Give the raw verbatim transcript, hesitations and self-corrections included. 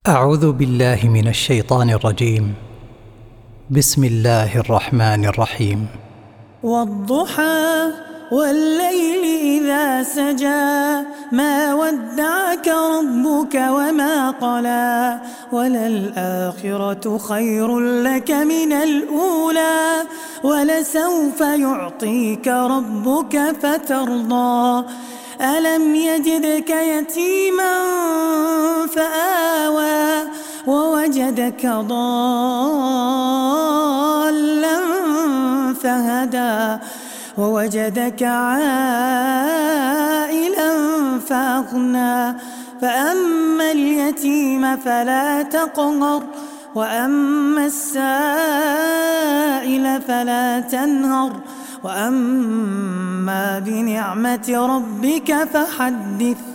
أعوذ بالله من الشيطان الرجيم. بسم الله الرحمن الرحيم. والضحى والليل إذا سجى ما ودعك ربك وما قلى وللآخرة خير لك من الأولى ولسوف يعطيك ربك فترضى ألم يجدك يتيما فآوى ووجدك ضالا فهدى ووجدك عائلا فأغنى فأما اليتيم فلا تقهر وأما السائل فلا تنهر وأما بنعمة ربك فحدث.